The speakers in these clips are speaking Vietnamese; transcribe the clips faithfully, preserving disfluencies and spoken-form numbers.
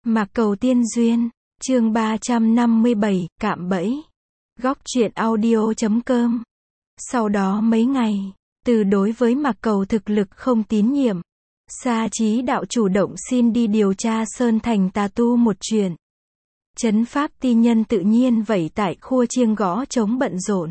Mạc Cầu Tiên Duyên, chương ba trăm năm mươi bảy, cạm bẫy. Góc truyện audio chấm com. Sau đó mấy ngày, từ đối với Mạc Cầu thực lực không tín nhiệm, Sa Chí Đạo chủ động xin đi điều tra Sơn Thành tà tu một chuyện. Trấn Pháp Ti Nhân tự nhiên vậy tại khua chiêng gõ trống bận rộn,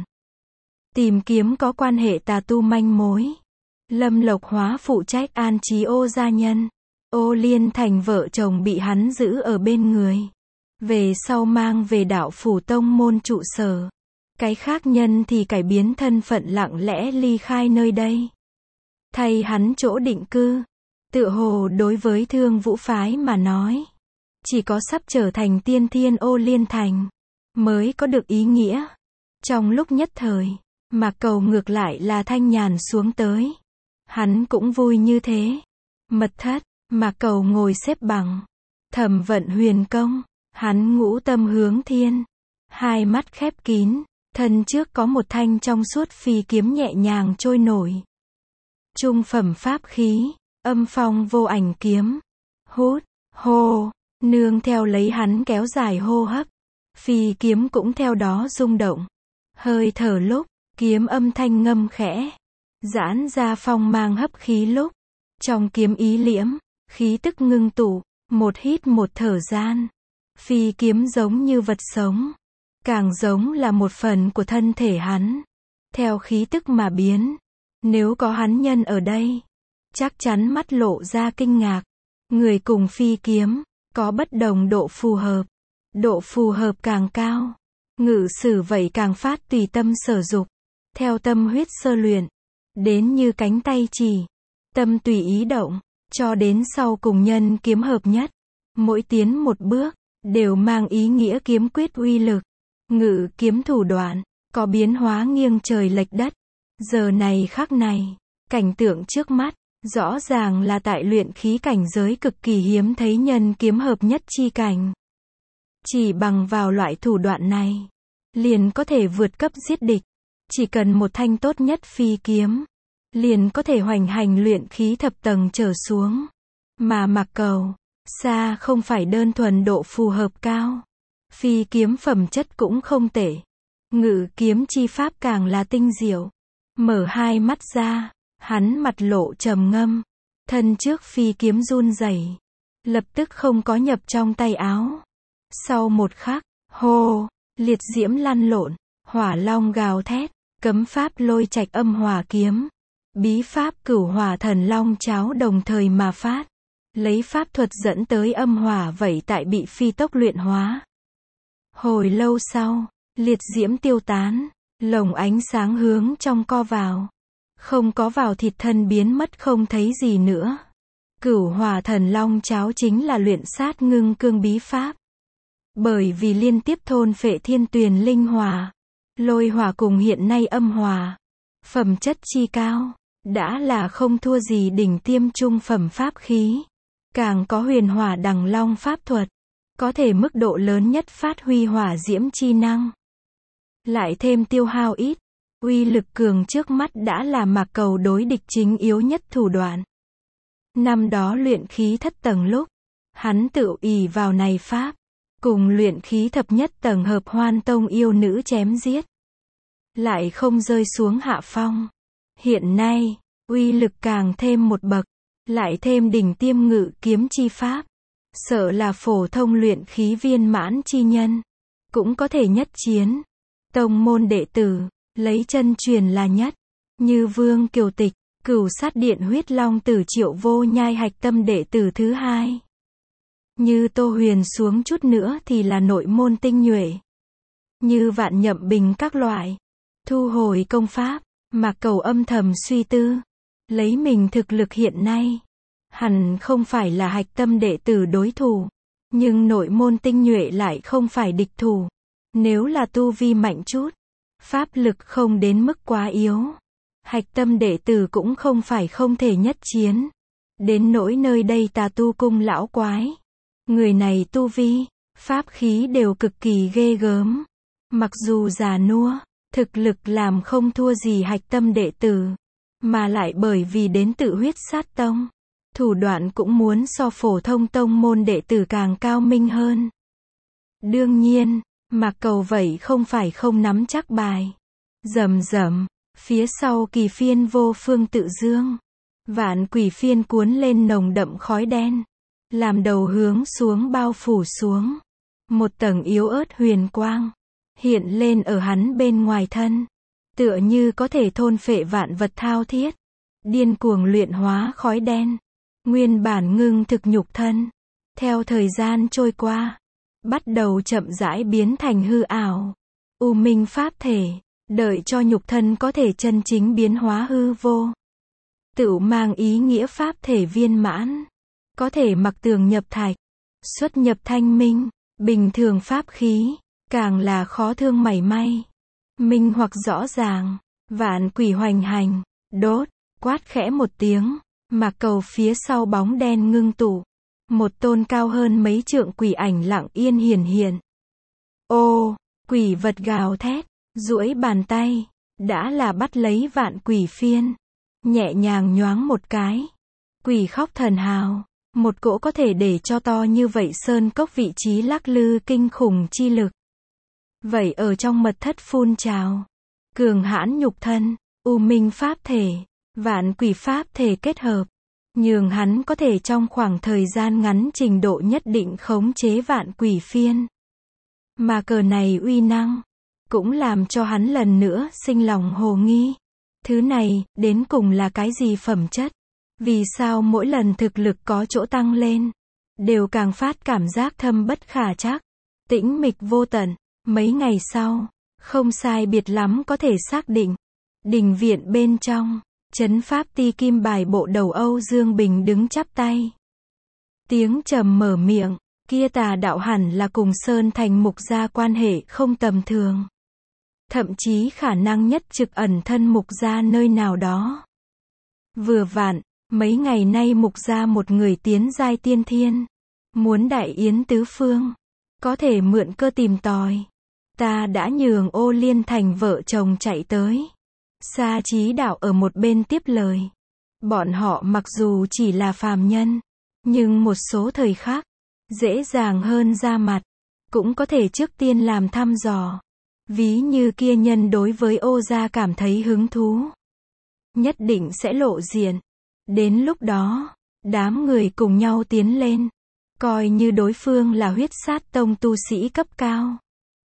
tìm kiếm có quan hệ tà tu manh mối. Lâm Lộc Hóa phụ trách an trí Ô gia nhân. Ô Liên Thành vợ chồng bị hắn giữ ở bên người, về sau mang về đạo phủ tông môn trụ sở. Cái khác nhân thì cải biến thân phận lặng lẽ ly khai nơi đây, thay hắn chỗ định cư. Tựa hồ đối với Thương Vũ phái mà nói, chỉ có sắp trở thành tiên thiên Ô Liên Thành mới có được ý nghĩa. Trong lúc nhất thời, Mạc Cầu ngược lại là thanh nhàn xuống tới. Hắn cũng vui như thế. Mật thất, Mạc Cầu ngồi xếp bằng, thẩm vận huyền công. Hắn ngũ tâm hướng thiên, hai mắt khép kín, thân trước có một thanh trong suốt phi kiếm nhẹ nhàng trôi nổi. Trung phẩm pháp khí, âm phong vô ảnh kiếm. Hút, hô, nương theo lấy hắn kéo dài hô hấp, phi kiếm cũng theo đó rung động. Hơi thở lúc, kiếm âm thanh ngâm khẽ, giãn ra phong mang hấp khí lúc, trong kiếm ý liễm, khí tức ngưng tụ, một hít một thở gian. Phi kiếm giống như vật sống, càng giống là một phần của thân thể hắn, theo khí tức mà biến. Nếu có hắn nhân ở đây, chắc chắn mắt lộ ra kinh ngạc. Người cùng phi kiếm, có bất đồng độ phù hợp. Độ phù hợp càng cao, ngự sử vậy càng phát tùy tâm sở dục, theo tâm huyết sơ luyện, đến như cánh tay chỉ, tâm tùy ý động, cho đến sau cùng nhân kiếm hợp nhất. Mỗi tiến một bước, đều mang ý nghĩa kiếm quyết uy lực. Ngự kiếm thủ đoạn, có biến hóa nghiêng trời lệch đất. Giờ này khắc này, cảnh tượng trước mắt, rõ ràng là tại luyện khí cảnh giới cực kỳ hiếm thấy nhân kiếm hợp nhất chi cảnh. Chỉ bằng vào loại thủ đoạn này, liền có thể vượt cấp giết địch. Chỉ cần một thanh tốt nhất phi kiếm, liền có thể hoành hành luyện khí thập tầng trở xuống. Mà Mạc Cầu, xa không phải đơn thuần độ phù hợp cao. Phi kiếm phẩm chất cũng không tệ. Ngự kiếm chi pháp càng là tinh diệu. Mở hai mắt ra, hắn mặt lộ trầm ngâm. Thân trước phi kiếm run rẩy, lập tức không có nhập trong tay áo. Sau một khắc, hô, liệt diễm lăn lộn, hỏa long gào thét, cấm pháp lôi trạch âm hỏa kiếm, bí pháp cửu hỏa thần long cháo đồng thời mà phát. Lấy pháp thuật dẫn tới âm hỏa vậy tại bị phi tốc luyện hóa. Hồi lâu sau, liệt diễm tiêu tán, lồng ánh sáng hướng trong co vào. Không có vào thịt thân biến mất không thấy gì nữa. Cửu hỏa thần long cháo chính là luyện sát ngưng cương bí pháp. Bởi vì liên tiếp thôn phệ thiên tuyền linh hỏa, lôi hỏa cùng hiện nay âm hỏa, phẩm chất chi cao, đã là không thua gì đỉnh tiêm trung phẩm pháp khí. Càng có huyền hỏa đằng long pháp thuật, có thể mức độ lớn nhất phát huy hỏa diễm chi năng. Lại thêm tiêu hao ít, uy lực cường trước mắt đã là Mạc Cầu đối địch chính yếu nhất thủ đoạn. Năm đó luyện khí thất tầng lúc, hắn tự ỷ vào này pháp, cùng luyện khí thập nhất tầng hợp hoan tông yêu nữ chém giết, lại không rơi xuống hạ phong. Hiện nay, uy lực càng thêm một bậc, lại thêm đỉnh tiêm ngự kiếm chi pháp, sợ là phổ thông luyện khí viên mãn chi nhân cũng có thể nhất chiến. Tông môn đệ tử, lấy chân truyền là nhất, như Vương Kiều Tịch, Cửu Sát Điện Huyết Long Tử Triệu Vô Nhai hạch tâm đệ tử thứ hai. Như Tô Huyền xuống chút nữa thì là nội môn tinh nhuệ, như Vạn Nhậm Bình các loại. Thu hồi công pháp, Mạc Cầu âm thầm suy tư, lấy mình thực lực hiện nay, hẳn không phải là hạch tâm đệ tử đối thủ, nhưng nội môn tinh nhuệ lại không phải địch thủ. Nếu là tu vi mạnh chút, pháp lực không đến mức quá yếu, hạch tâm đệ tử cũng không phải không thể nhất chiến. Đến nỗi nơi đây tà tu cung lão quái, người này tu vi, pháp khí đều cực kỳ ghê gớm. Mặc dù già nua, thực lực làm không thua gì hạch tâm đệ tử, mà lại bởi vì đến tự huyết sát tông, thủ đoạn cũng muốn so phổ thông tông môn đệ tử càng cao minh hơn. Đương nhiên, Mạc Cầu vậy không phải không nắm chắc bài. Rầm rầm, phía sau kỳ phiên vô phương tự dương. Vạn quỷ phiên cuốn lên nồng đậm khói đen, làm đầu hướng xuống bao phủ xuống. Một tầng yếu ớt huyền quang hiện lên ở hắn bên ngoài thân, tựa như có thể thôn phệ vạn vật thao thiết, điên cuồng luyện hóa khói đen. Nguyên bản ngưng thực nhục thân, theo thời gian trôi qua, bắt đầu chậm rãi biến thành hư ảo, u minh pháp thể, đợi cho nhục thân có thể chân chính biến hóa hư vô. Tựu mang ý nghĩa pháp thể viên mãn, có thể mặc tường nhập thạch, xuất nhập thanh minh, bình thường pháp khí, càng là khó thương mảy may. Minh hoặc rõ ràng, vạn quỷ hoành hành, đốt, quát khẽ một tiếng, Mạc Cầu phía sau bóng đen ngưng tụ. Một tôn cao hơn mấy trượng quỷ ảnh lặng yên hiển hiện. Ô, quỷ vật gào thét, duỗi bàn tay, đã là bắt lấy vạn quỷ phiên. Nhẹ nhàng nhoáng một cái. Quỷ khóc thần hào, một cỗ có thể để cho to như vậy sơn cốc vị trí lắc lư kinh khủng chi lực. Vậy ở trong mật thất phun trào. Cường hãn nhục thân, u minh pháp thể, vạn quỷ pháp thể kết hợp. Nhường hắn có thể trong khoảng thời gian ngắn trình độ nhất định khống chế vạn quỷ phiên. Mà cờ này uy năng, cũng làm cho hắn lần nữa sinh lòng hồ nghi. Thứ này, đến cùng là cái gì phẩm chất? Vì sao mỗi lần thực lực có chỗ tăng lên, đều càng phát cảm giác thâm bất khả trắc, tĩnh mịch vô tận. Mấy ngày sau, không sai biệt lắm có thể xác định. Đình viện bên trong, Trấn Pháp Ti kim bài bộ đầu Âu Dương Bình đứng chắp tay. Tiếng trầm mở miệng, kia tà đạo hẳn là cùng Sơn Thành Mục gia quan hệ không tầm thường. Thậm chí khả năng nhất trực ẩn thân Mục gia nơi nào đó. Vừa vặn, mấy ngày nay Mục gia một người tiến giai tiên thiên, muốn đại yến tứ phương, có thể mượn cơ tìm tòi. Ta đã nhường Ô Liên Thành vợ chồng chạy tới. Sa Chí Đạo ở một bên tiếp lời. Bọn họ mặc dù chỉ là phàm nhân, nhưng một số thời khắc, dễ dàng hơn ra mặt, cũng có thể trước tiên làm thăm dò. Ví như kia nhân đối với Ô gia cảm thấy hứng thú, nhất định sẽ lộ diện. Đến lúc đó, đám người cùng nhau tiến lên, coi như đối phương là huyết sát tông tu sĩ cấp cao.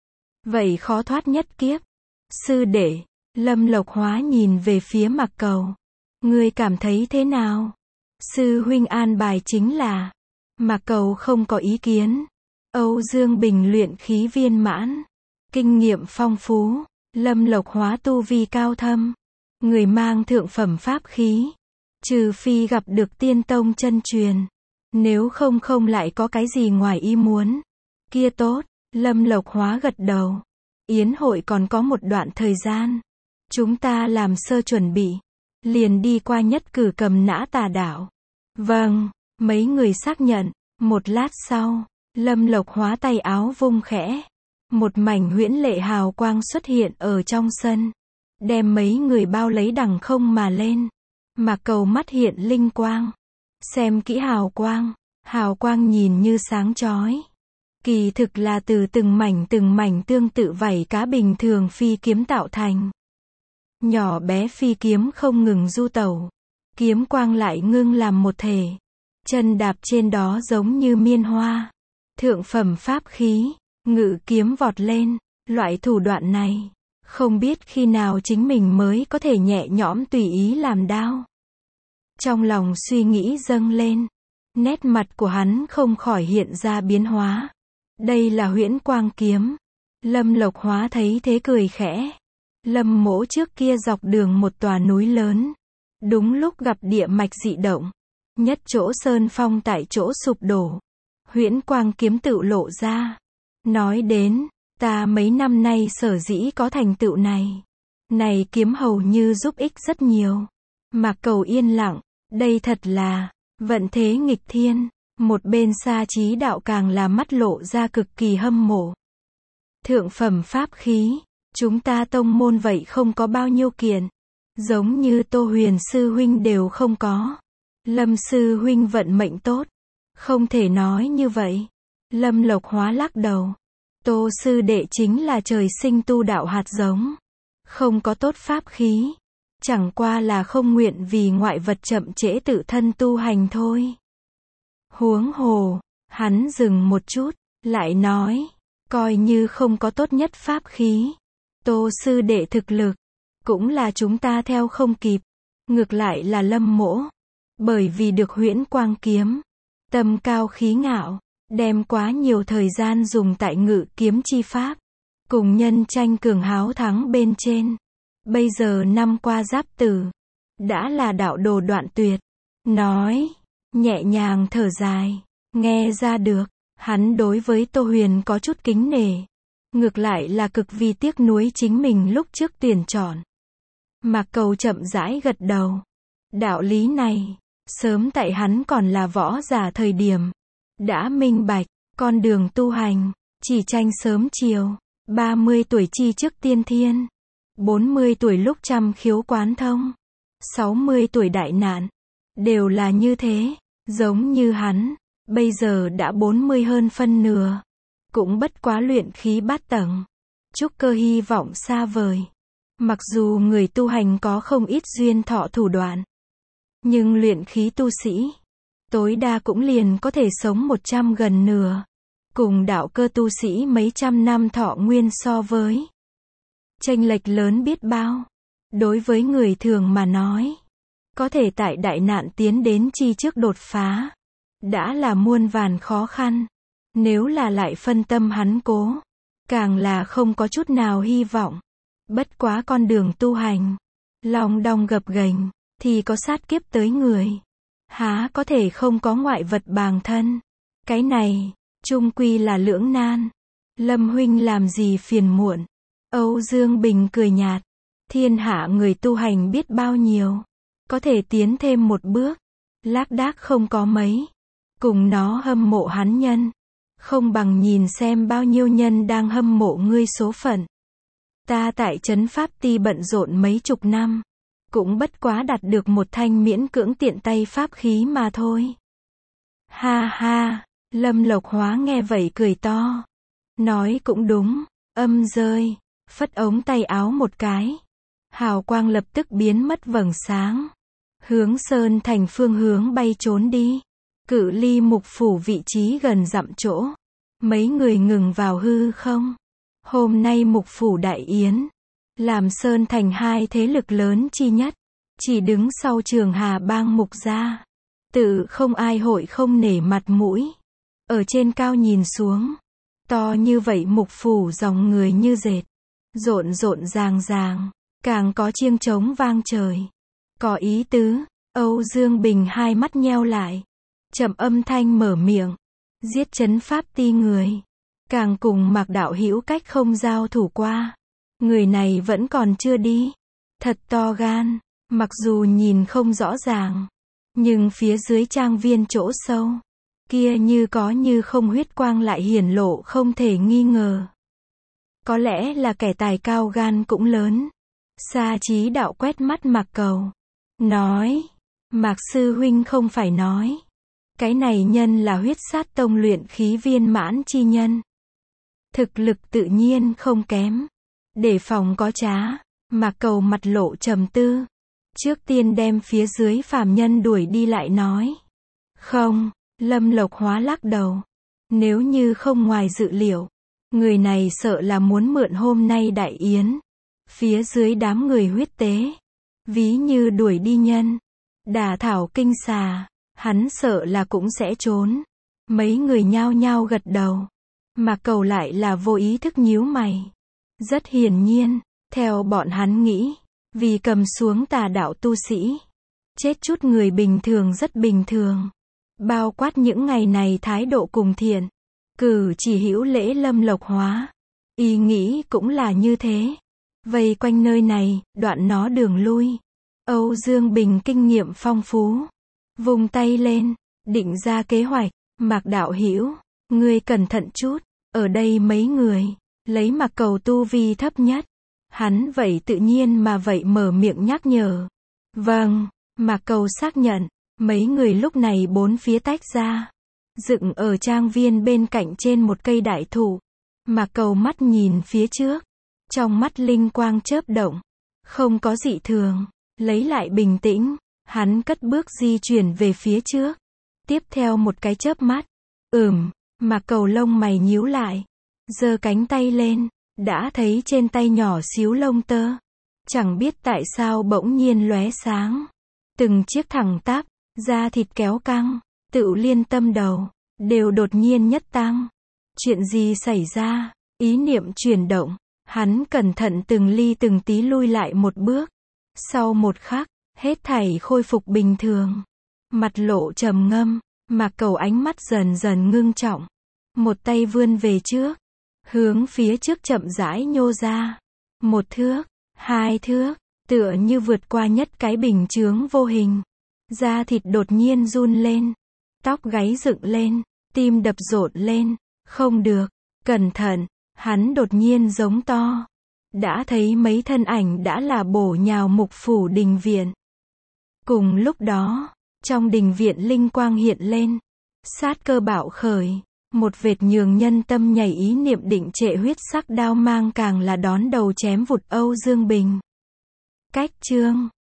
Vậy khó thoát nhất kiếp. Sư đệ, Lâm Lộc Hóa nhìn về phía Mạc Cầu. Ngươi cảm thấy thế nào? Sư huynh an bài chính là. Mạc Cầu không có ý kiến. Âu Dương Bình luyện khí viên mãn, kinh nghiệm phong phú. Lâm Lộc Hóa tu vi cao thâm, người mang thượng phẩm pháp khí. Trừ phi gặp được tiên tông chân truyền, nếu không không lại có cái gì ngoài ý muốn. Kia tốt. Lâm Lộc Hóa gật đầu. Yến hội còn có một đoạn thời gian. Chúng ta làm sơ chuẩn bị. Liền đi qua nhất cử cầm nã tà đạo. Vâng, mấy người xác nhận. Một lát sau, Lâm Lộc Hóa tay áo vung khẽ. Một mảnh huyễn lệ hào quang xuất hiện ở trong sân. Đem mấy người bao lấy đằng không mà lên. Mạc Cầu mắt hiện linh quang. Xem kỹ hào quang. Hào quang nhìn như sáng chói. Kỳ thực là từ từng mảnh từng mảnh tương tự vảy cá bình thường phi kiếm tạo thành. Nhỏ bé phi kiếm không ngừng du tẩu. Kiếm quang lại ngưng làm một thể. Chân đạp trên đó giống như miên hoa. Thượng phẩm pháp khí, ngự kiếm vọt lên. Loại thủ đoạn này, không biết khi nào chính mình mới có thể nhẹ nhõm tùy ý làm đao. Trong lòng suy nghĩ dâng lên. Nét mặt của hắn không khỏi hiện ra biến hóa. Đây là huyễn quang kiếm. Lâm Lộc Hóa thấy thế cười khẽ. Lâm mỗ trước kia dọc đường một tòa núi lớn. Đúng lúc gặp địa mạch dị động. Nhất chỗ sơn phong tại chỗ sụp đổ. Huyễn quang kiếm tự lộ ra. Nói đến, ta mấy năm nay sở dĩ có thành tựu này. Này kiếm hầu như giúp ích rất nhiều. Mạc Cầu yên lặng, đây thật là vận thế nghịch thiên. Một bên Sa Chí Đạo càng là mắt lộ ra cực kỳ hâm mộ. Thượng phẩm pháp khí, chúng ta tông môn vậy không có bao nhiêu kiện. Giống như Tô Huyền sư huynh đều không có. Lâm sư huynh vận mệnh tốt. Không thể nói như vậy. Lâm Lộc Hóa lắc đầu. Tô sư đệ chính là trời sinh tu đạo hạt giống. Không có tốt pháp khí. Chẳng qua là không nguyện vì ngoại vật chậm trễ tự thân tu hành thôi. Huống hồ, hắn dừng một chút, lại nói, coi như không có tốt nhất pháp khí. Tô sư đệ thực lực, cũng là chúng ta theo không kịp. Ngược lại là Lâm mỗ. Bởi vì được huyễn quang kiếm. Tâm cao khí ngạo. Đem quá nhiều thời gian dùng tại ngự kiếm chi pháp. Cùng nhân tranh cường háo thắng bên trên. Bây giờ năm qua giáp tử. Đã là đạo đồ đoạn tuyệt. Nói. Nhẹ nhàng thở dài. Nghe ra được. Hắn đối với Tô Huyền có chút kính nể. Ngược lại là cực vì tiếc nuối chính mình lúc trước tuyển chọn. Mạc Cầu chậm rãi gật đầu. Đạo lý này. Sớm tại hắn còn là võ giả thời điểm. Đã minh bạch. Con đường tu hành. Chỉ tranh sớm chiều. ba mươi tuổi chi trước tiên thiên. bốn mươi tuổi lúc trăm khiếu quán thông. sáu mươi tuổi đại nạn. Đều là như thế. Giống như hắn. Bây giờ đã bốn mươi hơn phân nửa. Cũng bất quá luyện khí bát tầng. Trúc cơ hy vọng xa vời. Mặc dù người tu hành có không ít duyên thọ thủ đoạn. Nhưng luyện khí tu sĩ. Tối đa cũng liền có thể sống một trăm gần nửa. Cùng đạo cơ tu sĩ mấy trăm năm thọ nguyên so với. Chênh lệch lớn biết bao. Đối với người thường mà nói. Có thể tại đại nạn tiến đến chi trước đột phá. Đã là muôn vàn khó khăn. Nếu là lại phân tâm hắn cố. Càng là không có chút nào hy vọng. Bất quá con đường tu hành. Lòng đong gập ghềnh. Thì có sát kiếp tới người. Há có thể không có ngoại vật bàng thân. Cái này. Chung quy là lưỡng nan. Lâm huynh làm gì phiền muộn. Âu Dương Bình cười nhạt. Thiên hạ người tu hành biết bao nhiêu. Có thể tiến thêm một bước. Lác đác không có mấy. Cùng nó hâm mộ hắn nhân. Không bằng nhìn xem bao nhiêu nhân đang hâm mộ ngươi số phận. Ta tại trấn Pháp Ti bận rộn mấy chục năm. Cũng bất quá đạt được một thanh miễn cưỡng tiện tay pháp khí mà thôi. Ha ha, Lâm Lộc Hóa nghe vậy cười to. Nói cũng đúng, âm rơi, phất ống tay áo một cái. Hào quang lập tức biến mất vầng sáng. Hướng Sơn Thành phương hướng bay trốn đi. Cự ly mục phủ vị trí gần dặm chỗ. Mấy người ngừng vào hư không. Hôm nay mục phủ đại yến. Làm Sơn Thành hai thế lực lớn chi nhất. Chỉ đứng sau Trường Hà bang mục gia. Tự không ai hội không nể mặt mũi. Ở trên cao nhìn xuống. To như vậy mục phủ dòng người như dệt. Rộn rộn ràng ràng. Càng có chiêng trống vang trời. Có ý tứ. Âu Dương Bình hai mắt nheo lại. Chậm âm thanh mở miệng. Giết trấn Pháp Ti người. Càng cùng Mạc đạo hữu cách không giao thủ qua. Người này vẫn còn chưa đi. Thật to gan. Mặc dù nhìn không rõ ràng. Nhưng phía dưới trang viên chỗ sâu. Kia như có như không huyết quang lại hiển lộ không thể nghi ngờ. Có lẽ là kẻ tài cao gan cũng lớn. Sa Chí đạo quét mắt Mạc Cầu. Nói. Mạc sư huynh không phải nói. Cái này nhân là huyết sát tông luyện khí viên mãn chi nhân. Thực lực tự nhiên không kém. Để phòng có trá. Mạc Cầu mặt lộ trầm tư. Trước tiên đem phía dưới phàm nhân đuổi đi lại nói. Không, Lâm Lộc Hóa lắc đầu. Nếu như không ngoài dự liệu. Người này sợ là muốn mượn hôm nay đại yến. Phía dưới đám người huyết tế. Ví như đuổi đi nhân. Đả thảo kinh xà. Hắn sợ là cũng sẽ trốn. Mấy người nhao nhao gật đầu. Mạc Cầu lại là vô ý thức nhíu mày. Rất hiển nhiên, theo bọn hắn nghĩ, vì cầm xuống tà đạo tu sĩ. Chết chút người bình thường rất bình thường. Bao quát những ngày này thái độ cùng thiện. Cử chỉ hữu lễ Lâm Lộc Hóa. Ý nghĩ cũng là như thế. Vây quanh nơi này, đoạn nó đường lui. Âu Dương Bình kinh nghiệm phong phú. Vùng tay lên, định ra kế hoạch. Mạc đạo hữu, ngươi cẩn thận chút. Ở đây mấy người, lấy Mạc Cầu tu vi thấp nhất. Hắn vậy tự nhiên mà vậy mở miệng nhắc nhở. Vâng, Mạc Cầu xác nhận. Mấy người lúc này bốn phía tách ra, dựng ở trang viên bên cạnh trên một cây đại thụ. Mạc Cầu mắt nhìn phía trước, trong mắt linh quang chớp động, không có dị thường, lấy lại bình tĩnh, hắn cất bước di chuyển về phía trước. Tiếp theo một cái chớp mắt, ừm, Mạc Cầu lông mày nhíu lại, giơ cánh tay lên, đã thấy trên tay nhỏ xíu lông tơ, chẳng biết tại sao bỗng nhiên lóe sáng, từng chiếc thẳng tắp, da thịt kéo căng, Tựu Liên tâm đầu đều đột nhiên nhất tăng. Chuyện gì xảy ra? Ý niệm chuyển động, hắn cẩn thận từng ly từng tí lui lại một bước. Sau một khắc, hết thảy khôi phục bình thường. Mặt lộ trầm ngâm, Mạc Cầu ánh mắt dần dần ngưng trọng. Một tay vươn về trước, hướng phía trước chậm rãi nhô ra. Một thước, hai thước, tựa như vượt qua nhất cái bình chướng vô hình. Da thịt đột nhiên run lên, tóc gáy dựng lên, tim đập rộn lên. Không được, cẩn thận, hắn đột nhiên giống to. Đã thấy mấy thân ảnh đã là bổ nhào mục phủ đình viện. Cùng lúc đó, trong đình viện linh quang hiện lên, sát cơ bạo khởi, một vệt nhường nhân tâm nhảy ý niệm định trệ huyết sắc đao mang càng là đón đầu chém vụt Âu Dương Bình. Cách chương